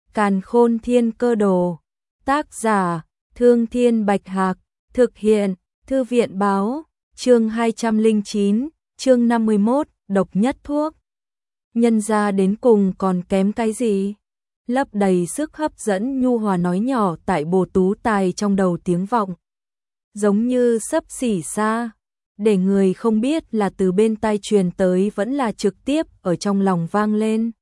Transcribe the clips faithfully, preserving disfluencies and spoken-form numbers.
Càn Khôn Thiên Cơ Đồ. Tác giả: Thương Thiên Bạch Hạc. Thực hiện: Thư viện Báo. Chương hai trăm lẻ chín, chương năm mươi mốt, độc nhất thuốc. Nhân gia đến cùng còn kém cái gì? Lấp đầy sức hấp dẫn nhu hòa nói nhỏ tại Bồ Tú Tài trong đầu tiếng vọng. Giống như xấp xỉ xa, để người không biết là từ bên tai truyền tới vẫn là trực tiếp ở trong lòng vang lên.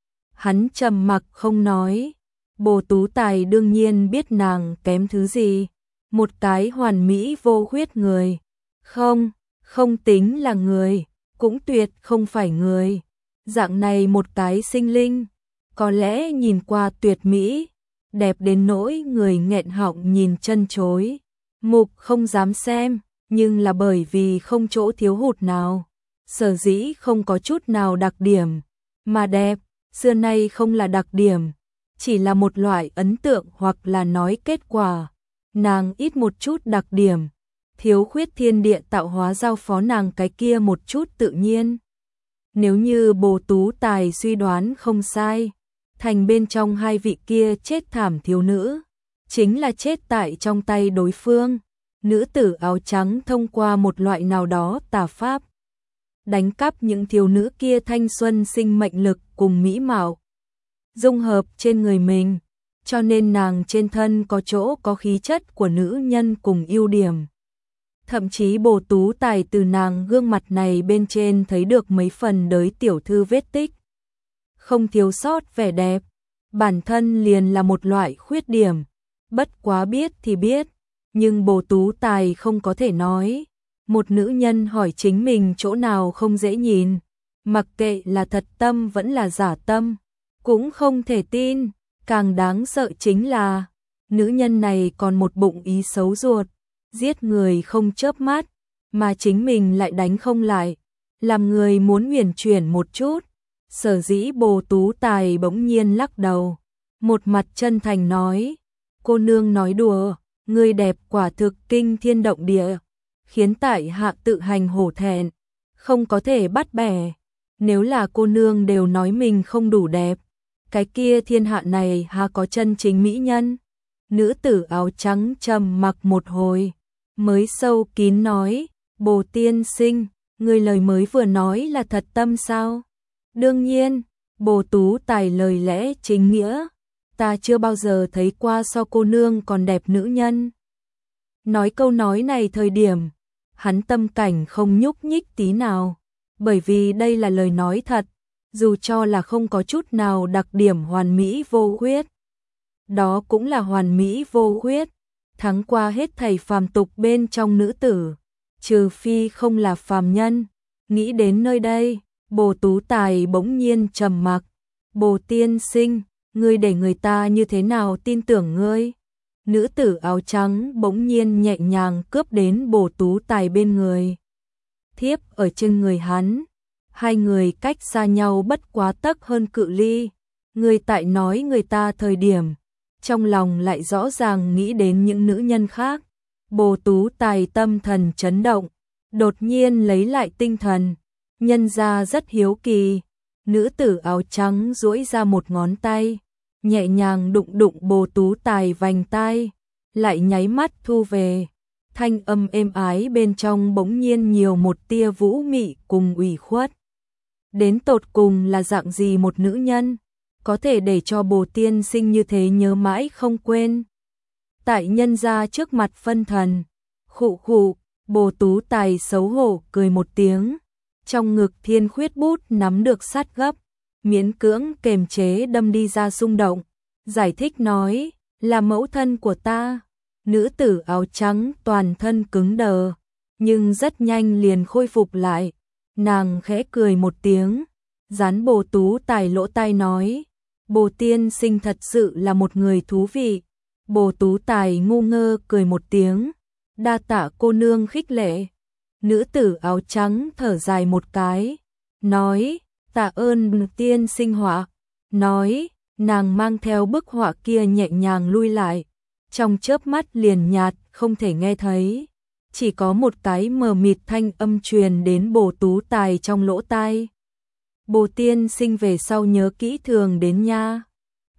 Hắn trầm mặc không nói. Bồ Tú Tài đương nhiên biết nàng kém thứ gì. Một cái hoàn mỹ vô khuyết người. Không, không tính là người, cũng tuyệt không phải người. Dạng này một cái sinh linh, có lẽ nhìn qua tuyệt mỹ, đẹp đến nỗi người nghẹn họng nhìn chân chối. Mục không dám xem, nhưng là bởi vì không chỗ thiếu hụt nào. Sở dĩ không có chút nào đặc điểm, mà đẹp, xưa nay không là đặc điểm, chỉ là một loại ấn tượng hoặc là nói kết quả. Nàng ít một chút đặc điểm, thiếu khuyết thiên địa tạo hóa giao phó nàng cái kia một chút tự nhiên. Nếu như Bồ Tú Tài suy đoán không sai, thành bên trong hai vị kia chết thảm thiếu nữ, chính là chết tại trong tay đối phương. Nữ tử áo trắng thông qua một loại nào đó tà pháp, đánh cắp những thiếu nữ kia thanh xuân sinh mệnh lực cùng mỹ mạo, dung hợp trên người mình, cho nên nàng trên thân có chỗ có khí chất của nữ nhân cùng ưu điểm. Thậm chí Bồ Tú Tài từ nàng gương mặt này bên trên thấy được mấy phần đới tiểu thư vết tích. Không thiếu sót vẻ đẹp, bản thân liền là một loại khuyết điểm, bất quá biết thì biết, nhưng Bồ Tú Tài không có thể nói. Một nữ nhân hỏi chính mình chỗ nào không dễ nhìn, mặc kệ là thật tâm vẫn là giả tâm, cũng không thể tin. Càng đáng sợ chính là, nữ nhân này còn một bụng ý xấu ruột, giết người không chớp mắt, mà chính mình lại đánh không lại, làm người muốn huyền chuyển một chút. Sở dĩ Bồ Tú Tài bỗng nhiên lắc đầu, một mặt chân thành nói, cô nương nói đùa, người đẹp quả thực kinh thiên động địa, khiến tại hạ tự hành hổ thẹn, không có thể bắt bẻ. Nếu là cô nương đều nói mình không đủ đẹp, cái kia thiên hạ này há có chân chính mỹ nhân? Nữ tử áo trắng trầm mặc một hồi, mới sâu kín nói, Bồ tiên sinh, người lời mới vừa nói là thật tâm sao? Đương nhiên, Bồ Tú Tài lời lẽ chính nghĩa, ta chưa bao giờ thấy qua so cô nương còn đẹp nữ nhân. Nói câu nói này thời điểm, hắn tâm cảnh không nhúc nhích tí nào, bởi vì đây là lời nói thật, dù cho là không có chút nào đặc điểm hoàn mỹ vô khuyết. Đó cũng là hoàn mỹ vô khuyết, thắng qua hết thảy phàm tục bên trong nữ tử, trừ phi không là phàm nhân. Nghĩ đến nơi đây, Bồ Tú Tài bỗng nhiên trầm mặc. Bồ tiên sinh, ngươi để người ta như thế nào tin tưởng ngươi? Nữ tử áo trắng bỗng nhiên nhẹ nhàng cướp đến Bồ Tú Tài bên người, thiếp ở trên người hắn. Hai người cách xa nhau bất quá tấc hơn cự ly. Người tại nói người ta thời điểm, trong lòng lại rõ ràng nghĩ đến những nữ nhân khác. Bồ Tú Tài tâm thần chấn động, đột nhiên lấy lại tinh thần. Nhân ra rất hiếu kỳ. Nữ tử áo trắng duỗi ra một ngón tay, nhẹ nhàng đụng đụng Bồ Tú Tài vành tai, lại nháy mắt thu về. Thanh âm êm ái bên trong bỗng nhiên nhiều một tia vũ mị cùng ủy khuất. Đến tột cùng là dạng gì một nữ nhân, có thể để cho Bồ tiên sinh như thế nhớ mãi không quên. Tại nhân gia trước mặt phân thần, khụ khụ, Bồ Tú Tài xấu hổ cười một tiếng, trong ngực thiên khuyết bút nắm được sát gấp, miễn cưỡng kềm chế đâm đi ra xung động, giải thích nói, là mẫu thân của ta. Nữ tử áo trắng toàn thân cứng đờ, nhưng rất nhanh liền khôi phục lại. Nàng khẽ cười một tiếng, dán Bồ Tú Tài lỗ tai nói, Bồ tiên sinh thật sự là một người thú vị. Bồ Tú Tài ngu ngơ cười một tiếng, đa tạ cô nương khích lệ. Nữ tử áo trắng thở dài một cái, nói, tạ ơn tiên sinh họa. Nói, nàng mang theo bức họa kia nhẹ nhàng lui lại, trong chớp mắt liền nhạt, không thể nghe thấy. Chỉ có một cái mờ mịt thanh âm truyền đến Bồ Tú Tài trong lỗ tai. Bồ tiên sinh về sau nhớ kỹ thường đến nha.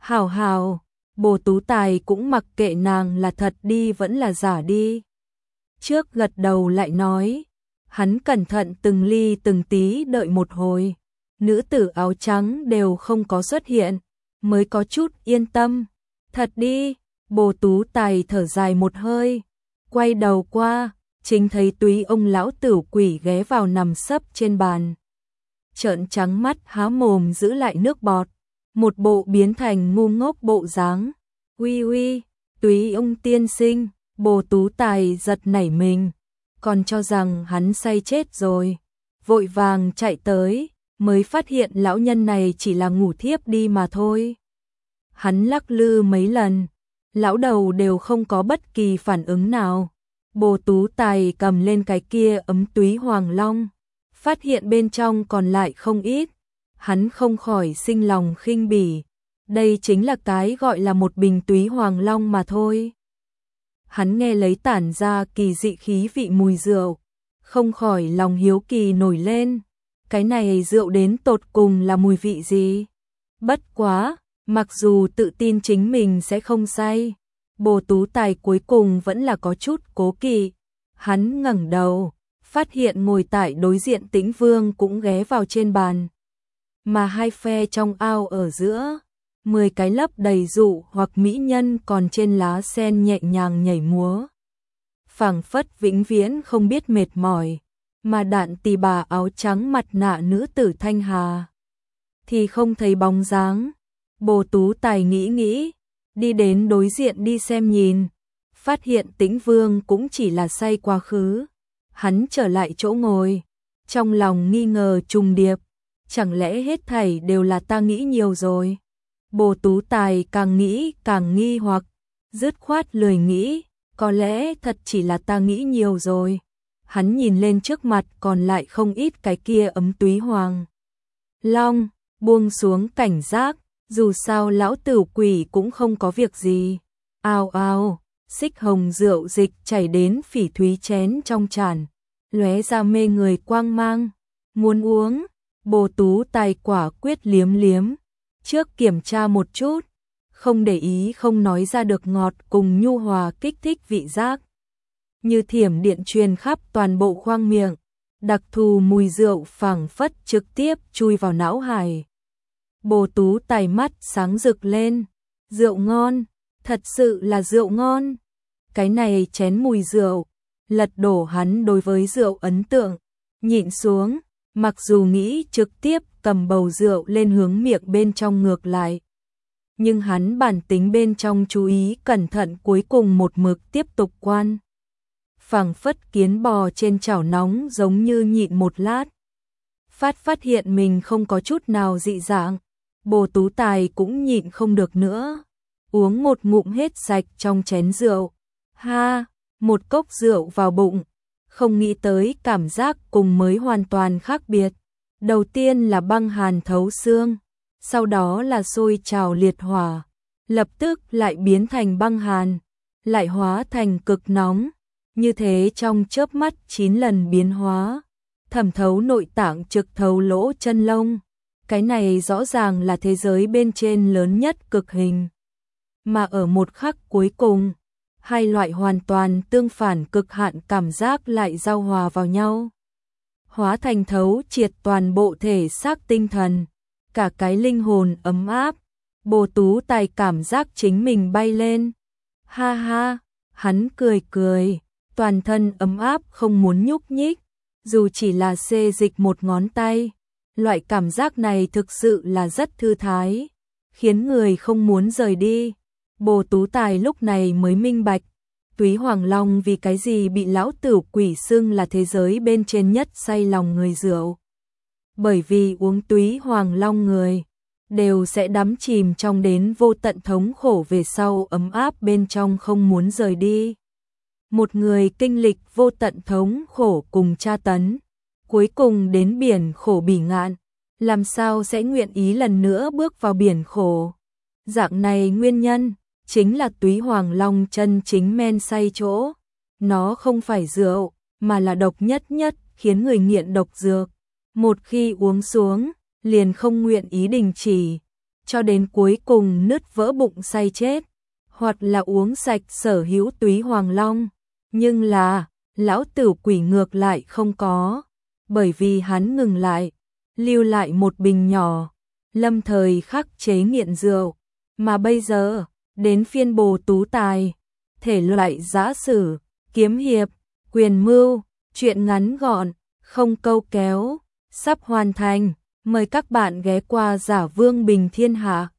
Hảo hảo, Bồ Tú Tài cũng mặc kệ nàng là thật đi vẫn là giả đi. Trước gật đầu lại nói, hắn cẩn thận từng ly từng tí đợi một hồi, nữ tử áo trắng đều không có xuất hiện, mới có chút yên tâm. Thật đi, Bồ Tú Tài thở dài một hơi, quay đầu qua, chính thấy túy ông lão tử quỷ ghé vào nằm sấp trên bàn. Trợn trắng mắt há mồm giữ lại nước bọt, một bộ biến thành ngu ngốc bộ dáng. Uy uy, túy ông tiên sinh, Bồ Tú Tài giật nảy mình, còn cho rằng hắn say chết rồi, vội vàng chạy tới, mới phát hiện lão nhân này chỉ là ngủ thiếp đi mà thôi. Hắn lắc lư mấy lần, lão đầu đều không có bất kỳ phản ứng nào. Bồ Tú Tài cầm lên cái kia ấm túy hoàng long, phát hiện bên trong còn lại không ít, hắn không khỏi sinh lòng khinh bỉ. Đây chính là cái gọi là một bình túy hoàng long mà thôi. Hắn nghe lấy tản ra kỳ dị khí vị mùi rượu, không khỏi lòng hiếu kỳ nổi lên. Cái này rượu đến tột cùng là mùi vị gì? Bất quá, mặc dù tự tin chính mình sẽ không say, Bồ Tú Tài cuối cùng vẫn là có chút cố kỵ. Hắn ngẩng đầu, phát hiện ngồi tại đối diện Tĩnh Vương cũng ghé vào trên bàn. Mà hai phe trong ao ở giữa, mười cái lấp đầy dụ hoặc mỹ nhân còn trên lá sen nhẹ nhàng nhảy múa. Phảng phất vĩnh viễn không biết mệt mỏi, mà đạn tỳ bà áo trắng mặt nạ nữ tử Thanh Hà thì không thấy bóng dáng. Bồ Tú Tài nghĩ nghĩ, đi đến đối diện đi xem nhìn, phát hiện Tĩnh Vương cũng chỉ là say quá khứ. Hắn trở lại chỗ ngồi, trong lòng nghi ngờ trùng điệp, chẳng lẽ hết thảy đều là ta nghĩ nhiều rồi? Bồ Tú Tài càng nghĩ càng nghi hoặc, dứt khoát lười nghĩ, có lẽ thật chỉ là ta nghĩ nhiều rồi. Hắn nhìn lên trước mặt còn lại không ít cái kia ấm túy hoàng long, buông xuống cảnh giác, dù sao lão tử quỷ cũng không có việc gì. Ao ao, xích hồng rượu dịch chảy đến phỉ thúy chén trong tràn, lóe ra mê người quang mang. Muốn uống, Bồ Tú Tài quả quyết liếm liếm, trước kiểm tra một chút, không để ý không nói ra được ngọt cùng nhu hòa kích thích vị giác. Như thiểm điện truyền khắp toàn bộ khoang miệng, đặc thù mùi rượu phảng phất trực tiếp chui vào não hải. Bồ Tú Tài mắt sáng rực lên, rượu ngon, thật sự là rượu ngon. Cái này chén mùi rượu, lật đổ hắn đối với rượu ấn tượng, nhịn xuống, mặc dù nghĩ trực tiếp cầm bầu rượu lên hướng miệng bên trong ngược lại. Nhưng hắn bản tính bên trong chú ý cẩn thận cuối cùng một mực tiếp tục quan. Phảng phất kiến bò trên chảo nóng giống như nhịn một lát. Phát phát hiện mình không có chút nào dị dạng, Bồ Tú Tài cũng nhịn không được nữa. Uống một ngụm hết sạch trong chén rượu. Ha, một cốc rượu vào bụng, không nghĩ tới cảm giác cùng mới hoàn toàn khác biệt. Đầu tiên là băng hàn thấu xương, sau đó là sôi trào liệt hỏa, lập tức lại biến thành băng hàn, lại hóa thành cực nóng. Như thế trong chớp mắt chín lần biến hóa, thẩm thấu nội tạng trực thấu lỗ chân lông. Cái này rõ ràng là thế giới bên trên lớn nhất cực hình. Mà ở một khắc cuối cùng, hai loại hoàn toàn tương phản cực hạn cảm giác lại giao hòa vào nhau. Hóa thành thấu triệt toàn bộ thể xác tinh thần, cả cái linh hồn ấm áp. Bồ Tú Tài cảm giác chính mình bay lên. Ha ha, hắn cười cười, toàn thân ấm áp không muốn nhúc nhích, dù chỉ là xê dịch một ngón tay. Loại cảm giác này thực sự là rất thư thái, khiến người không muốn rời đi. Bồ Tú Tài lúc này mới minh bạch, túy hoàng long vì cái gì bị lão tử quỷ xưng là thế giới bên trên nhất say lòng người rượu. Bởi vì uống túy hoàng long người, đều sẽ đắm chìm trong đến vô tận thống khổ về sau ấm áp bên trong không muốn rời đi. Một người kinh lịch vô tận thống khổ cùng tra tấn, cuối cùng đến biển khổ bỉ ngạn, làm sao sẽ nguyện ý lần nữa bước vào biển khổ. Dạng này nguyên nhân, chính là túy hoàng long chân chính men say chỗ. Nó không phải rượu, mà là độc nhất nhất, khiến người nghiện độc dược. Một khi uống xuống, liền không nguyện ý đình chỉ. cho đến cuối cùng nứt vỡ bụng say chết, hoặc là uống sạch sở hữu túy hoàng long. Nhưng là, lão tử quỷ ngược lại không có, bởi vì hắn ngừng lại, lưu lại một bình nhỏ, lâm thời khắc chế nghiện rượu, mà bây giờ, đến phiên Bồ Tú Tài, thể loại giã sử, kiếm hiệp, quyền mưu, truyện ngắn gọn, không câu kéo, sắp hoàn thành, mời các bạn ghé qua Giả Vương Bình Thiên Hạ.